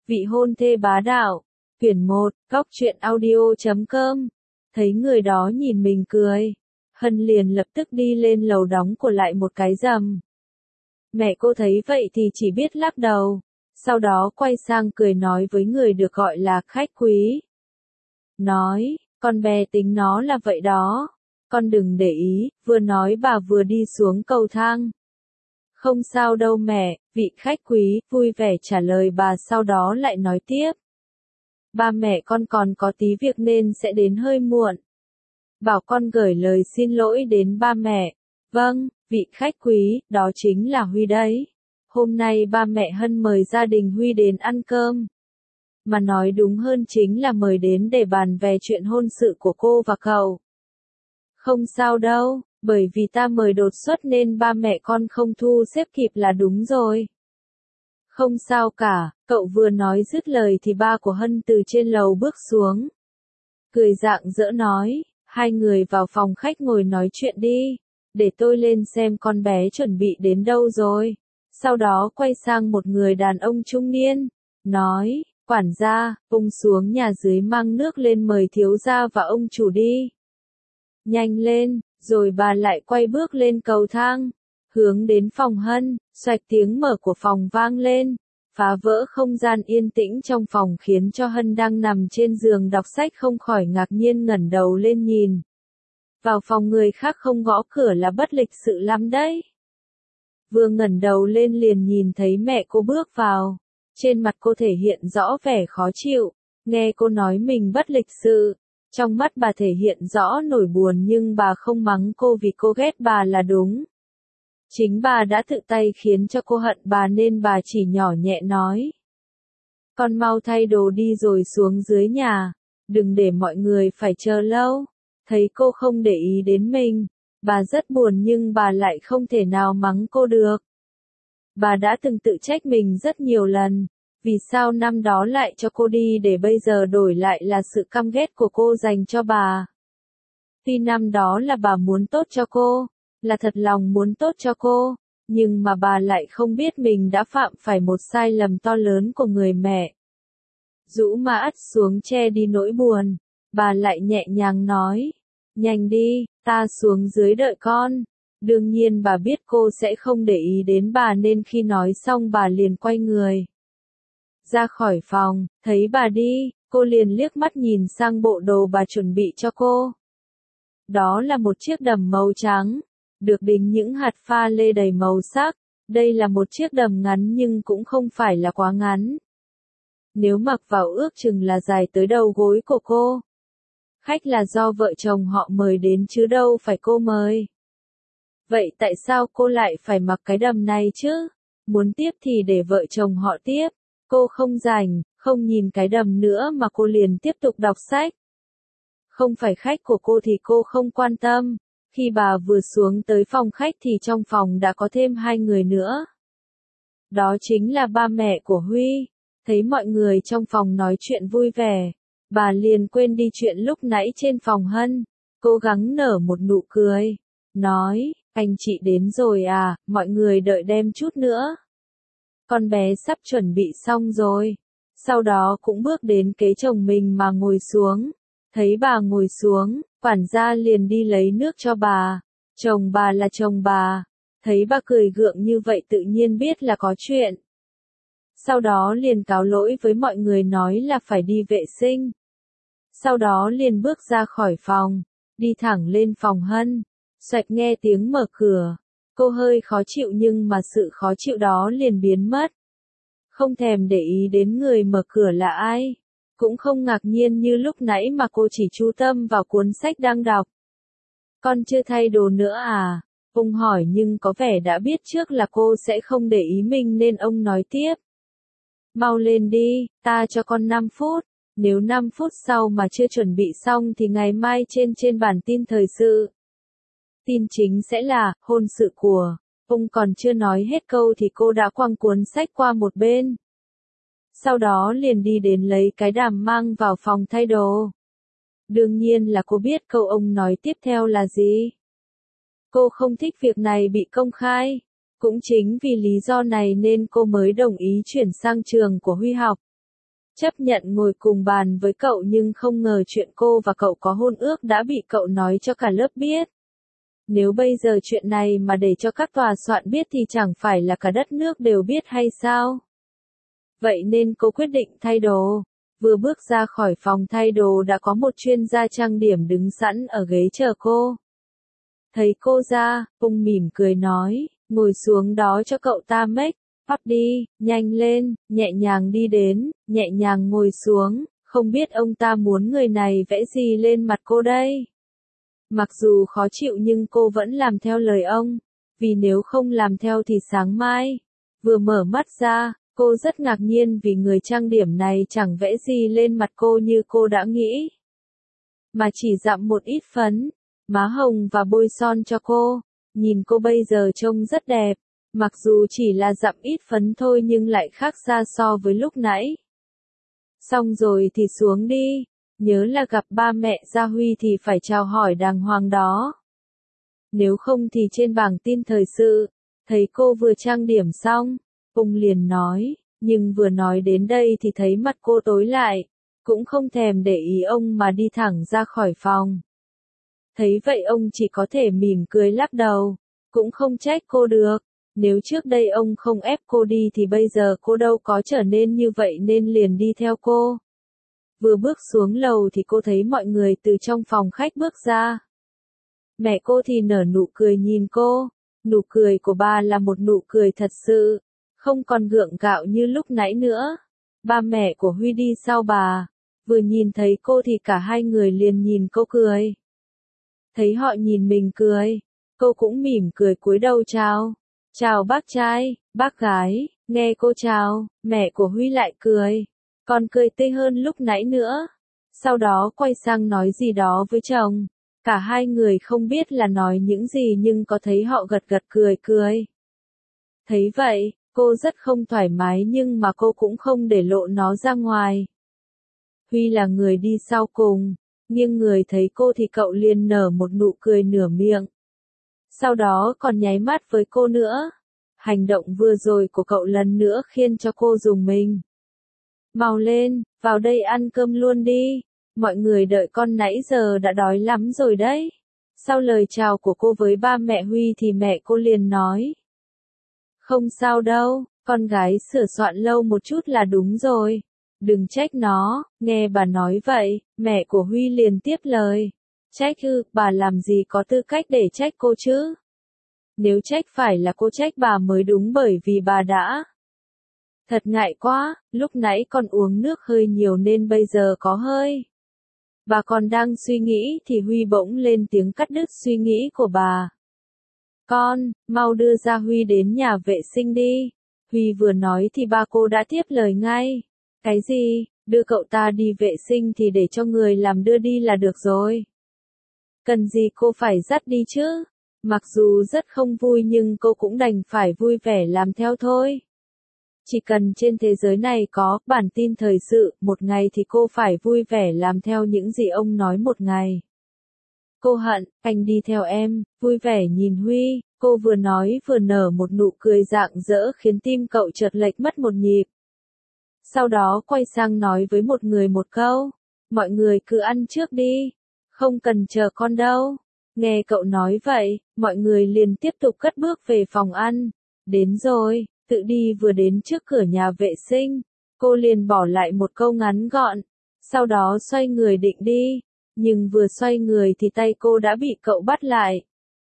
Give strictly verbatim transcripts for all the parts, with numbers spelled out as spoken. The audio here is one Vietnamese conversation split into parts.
Vị hôn thê bá đạo. Quyển một, góc truyện audio chấm com. Thấy người đó nhìn mình cười. Hân liền lập tức đi lên lầu đóng của lại một cái rầm. Mẹ cô thấy vậy thì chỉ biết lắc đầu. Sau đó quay sang cười nói với người được gọi là khách quý. Nói, con bé tính nó là vậy đó. Con đừng để ý, vừa nói bà vừa đi xuống cầu thang. Không sao đâu mẹ, vị khách quý, vui vẻ trả lời bà sau đó lại nói tiếp. Ba mẹ con còn có tí việc nên sẽ đến hơi muộn. Bảo con gửi lời xin lỗi đến ba mẹ. Vâng, vị khách quý, đó chính là Huy đấy. Hôm nay ba mẹ Hân mời gia đình Huy đến ăn cơm. Mà nói đúng hơn chính là mời đến để bàn về chuyện hôn sự của cô và cậu. Không sao đâu, bởi vì ta mời đột xuất nên ba mẹ con không thu xếp kịp là đúng rồi. Không sao cả, cậu vừa nói dứt lời thì ba của Hân từ trên lầu bước xuống. Cười rạng rỡ nói, hai người vào phòng khách ngồi nói chuyện đi, để tôi lên xem con bé chuẩn bị đến đâu rồi. Sau đó quay sang một người đàn ông trung niên, nói, quản gia, ông xuống nhà dưới mang nước lên mời thiếu gia và ông chủ đi. Nhanh lên, rồi bà lại quay bước lên cầu thang, hướng đến phòng Hân, xoạch tiếng mở của phòng vang lên, phá vỡ không gian yên tĩnh trong phòng khiến cho Hân đang nằm trên giường đọc sách không khỏi ngạc nhiên ngẩng đầu lên nhìn. Vào phòng người khác không gõ cửa là bất lịch sự lắm đấy. Vừa ngẩng đầu lên liền nhìn thấy mẹ cô bước vào, trên mặt cô thể hiện rõ vẻ khó chịu, nghe cô nói mình bất lịch sự. Trong mắt bà thể hiện rõ nỗi buồn nhưng bà không mắng cô vì cô ghét bà là đúng. Chính bà đã tự tay khiến cho cô hận bà nên bà chỉ nhỏ nhẹ nói. Con mau thay đồ đi rồi xuống dưới nhà, đừng để mọi người phải chờ lâu. Thấy cô không để ý đến mình, bà rất buồn nhưng bà lại không thể nào mắng cô được. Bà đã từng tự trách mình rất nhiều lần. Vì sao năm đó lại cho cô đi để bây giờ đổi lại là sự căm ghét của cô dành cho bà. Tuy năm đó là bà muốn tốt cho cô, là thật lòng muốn tốt cho cô, nhưng mà bà lại không biết mình đã phạm phải một sai lầm to lớn của người mẹ. Rũ mà ắt xuống che đi nỗi buồn, bà lại nhẹ nhàng nói, nhanh đi, ta xuống dưới đợi con. Đương nhiên bà biết cô sẽ không để ý đến bà nên khi nói xong bà liền quay người. Ra khỏi phòng, thấy bà đi, cô liền liếc mắt nhìn sang bộ đồ bà chuẩn bị cho cô. Đó là một chiếc đầm màu trắng, được đính những hạt pha lê đầy màu sắc. Đây là một chiếc đầm ngắn nhưng cũng không phải là quá ngắn. Nếu mặc vào ước chừng là dài tới đầu gối của cô. Khách là do vợ chồng họ mời đến chứ đâu phải cô mời. Vậy tại sao cô lại phải mặc cái đầm này chứ? Muốn tiếp thì để vợ chồng họ tiếp. Cô không rảnh, không nhìn cái đầm nữa mà cô liền tiếp tục đọc sách. Không phải khách của cô thì cô không quan tâm. Khi bà vừa xuống tới phòng khách thì trong phòng đã có thêm hai người nữa. Đó chính là ba mẹ của Huy. Thấy mọi người trong phòng nói chuyện vui vẻ, bà liền quên đi chuyện lúc nãy trên phòng Hân. Cố gắng nở một nụ cười. Nói, anh chị đến rồi à, mọi người đợi đem chút nữa. Con bé sắp chuẩn bị xong rồi. Sau đó cũng bước đến kế chồng mình mà ngồi xuống. Thấy bà ngồi xuống, quản gia liền đi lấy nước cho bà. Chồng bà là chồng bà. Thấy bà cười gượng như vậy tự nhiên biết là có chuyện. Sau đó liền cáo lỗi với mọi người nói là phải đi vệ sinh. Sau đó liền bước ra khỏi phòng, đi thẳng lên phòng Hân. Xoạch nghe tiếng mở cửa. Cô hơi khó chịu nhưng mà sự khó chịu đó liền biến mất. Không thèm để ý đến người mở cửa là ai. Cũng không ngạc nhiên như lúc nãy mà cô chỉ chú tâm vào cuốn sách đang đọc. Con chưa thay đồ nữa à? Ông hỏi nhưng có vẻ đã biết trước là cô sẽ không để ý mình nên ông nói tiếp. Mau lên đi, ta cho con năm phút. Nếu năm phút sau mà chưa chuẩn bị xong thì ngày mai trên trên bản tin thời sự. Tin chính sẽ là, hôn sự của, ông còn chưa nói hết câu thì cô đã quăng cuốn sách qua một bên. Sau đó liền đi đến lấy cái đàm mang vào phòng thay đồ. Đương nhiên là cô biết câu ông nói tiếp theo là gì. Cô không thích việc này bị công khai. Cũng chính vì lý do này nên cô mới đồng ý chuyển sang trường của Huy học. chấp nhận ngồi cùng bàn với cậu nhưng không ngờ chuyện cô và cậu có hôn ước đã bị cậu nói cho cả lớp biết. Nếu bây giờ chuyện này mà để cho các tòa soạn biết thì chẳng phải là cả đất nước đều biết hay sao? Vậy nên cô quyết định thay đồ. Vừa bước ra khỏi phòng thay đồ đã có một chuyên gia trang điểm đứng sẵn ở ghế chờ cô. Thấy cô ra, ông mỉm cười nói, ngồi xuống đó cho cậu ta make up đi, nhanh lên, nhẹ nhàng đi đến, nhẹ nhàng ngồi xuống, không biết ông ta muốn người này vẽ gì lên mặt cô đây. Mặc dù khó chịu nhưng cô vẫn làm theo lời ông, vì nếu không làm theo thì sáng mai, vừa mở mắt ra, cô rất ngạc nhiên vì người trang điểm này chẳng vẽ gì lên mặt cô như cô đã nghĩ. Mà chỉ dặm một ít phấn, má hồng và bôi son cho cô, nhìn cô bây giờ trông rất đẹp, mặc dù chỉ là dặm ít phấn thôi nhưng lại khác xa so với lúc nãy. Xong rồi thì xuống đi, nhớ là gặp ba mẹ Gia Huy thì phải chào hỏi đàng hoàng đó. Nếu không thì trên bảng tin thời sự, thấy cô vừa trang điểm xong, ông liền nói, nhưng vừa nói đến đây thì thấy mặt cô tối lại, cũng không thèm để ý ông mà đi thẳng ra khỏi phòng. Thấy vậy ông chỉ có thể mỉm cười lắc đầu, cũng không trách cô được, nếu trước đây ông không ép cô đi thì bây giờ cô đâu có trở nên như vậy nên liền đi theo cô. Vừa bước xuống lầu thì cô thấy mọi người từ trong phòng khách bước ra. Mẹ cô thì nở nụ cười nhìn cô, nụ cười của bà là một nụ cười thật sự, không còn gượng gạo như lúc nãy nữa. Ba mẹ của Huy đi sau bà, vừa nhìn thấy cô thì cả hai người liền nhìn cô cười. Thấy họ nhìn mình cười, cô cũng mỉm cười cúi đầu chào. Chào bác trai, bác gái, nghe cô chào, mẹ của Huy lại cười, còn cười tươi hơn lúc nãy nữa. Sau đó quay sang nói gì đó với chồng, cả hai người không biết là nói những gì nhưng có thấy họ gật gật cười cười. Thấy vậy, cô rất không thoải mái nhưng mà cô cũng không để lộ nó ra ngoài. Huy là người đi sau cùng, nhưng người thấy cô thì cậu liền nở một nụ cười nửa miệng. Sau đó còn nháy mắt với cô nữa. Hành động vừa rồi của cậu lần nữa khiến cho cô rùng mình. Mau lên, vào đây ăn cơm luôn đi. Mọi người đợi con nãy giờ đã đói lắm rồi đấy. Sau lời chào của cô với ba mẹ Huy thì mẹ cô liền nói. Không sao đâu, con gái sửa soạn lâu một chút là đúng rồi. Đừng trách nó, nghe bà nói vậy, mẹ của Huy liền tiếp lời. Trách ư, bà làm gì có tư cách để trách cô chứ? Nếu trách phải là cô trách bà mới đúng bởi vì bà đã. Thật ngại quá, lúc nãy con uống nước hơi nhiều nên bây giờ có hơi. Bà còn đang suy nghĩ thì Huy bỗng lên tiếng cắt đứt suy nghĩ của bà. Con, mau đưa Gia Huy đến nhà vệ sinh đi. Huy vừa nói thì ba cô đã tiếp lời ngay. Cái gì, đưa cậu ta đi vệ sinh thì để cho người làm đưa đi là được rồi. Cần gì cô phải dắt đi chứ? Mặc dù rất không vui nhưng cô cũng đành phải vui vẻ làm theo thôi. Chỉ cần trên thế giới này có bản tin thời sự một ngày thì cô phải vui vẻ làm theo những gì ông nói một ngày. Cô Hận, anh đi theo em, vui vẻ nhìn Huy, cô vừa nói vừa nở một nụ cười rạng rỡ khiến tim cậu chợt lệch mất một nhịp. Sau đó quay sang nói với một người một câu, mọi người cứ ăn trước đi, không cần chờ con đâu. Nghe cậu nói vậy, mọi người liền tiếp tục cất bước về phòng ăn. Đến rồi, tự đi vừa đến trước cửa nhà vệ sinh, cô liền bỏ lại một câu ngắn gọn, sau đó xoay người định đi, nhưng vừa xoay người thì tay cô đã bị cậu bắt lại.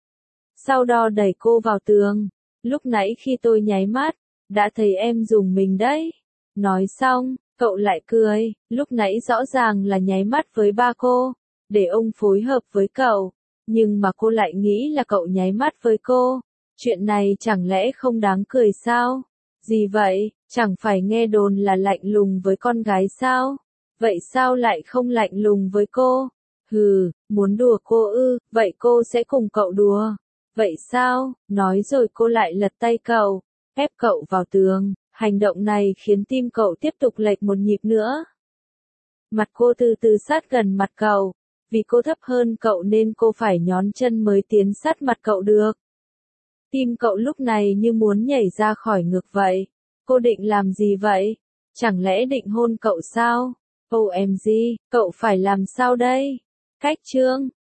Sau đó đẩy cô vào tường, lúc nãy khi tôi nháy mắt, đã thấy em dùng mình đấy. Nói xong, cậu lại cười, lúc nãy rõ ràng là nháy mắt với ba cô, để ông phối hợp với cậu. Nhưng mà cô lại nghĩ là cậu nháy mắt với cô. Chuyện này chẳng lẽ không đáng cười sao? Gì vậy, chẳng phải nghe đồn là lạnh lùng với con gái sao? Vậy sao lại không lạnh lùng với cô? Hừ, muốn đùa cô ư, vậy cô sẽ cùng cậu đùa. Vậy sao? Nói rồi cô lại lật tay cậu, ép cậu vào tường. Hành động này khiến tim cậu tiếp tục lệch một nhịp nữa. Mặt cô từ từ sát gần mặt cậu. Vì cô thấp hơn cậu nên cô phải nhón chân mới tiến sát mặt cậu được. Tim cậu lúc này như muốn nhảy ra khỏi ngực vậy. Cô định làm gì vậy? Chẳng lẽ định hôn cậu sao? O M G, cậu phải làm sao đây? Cách trương.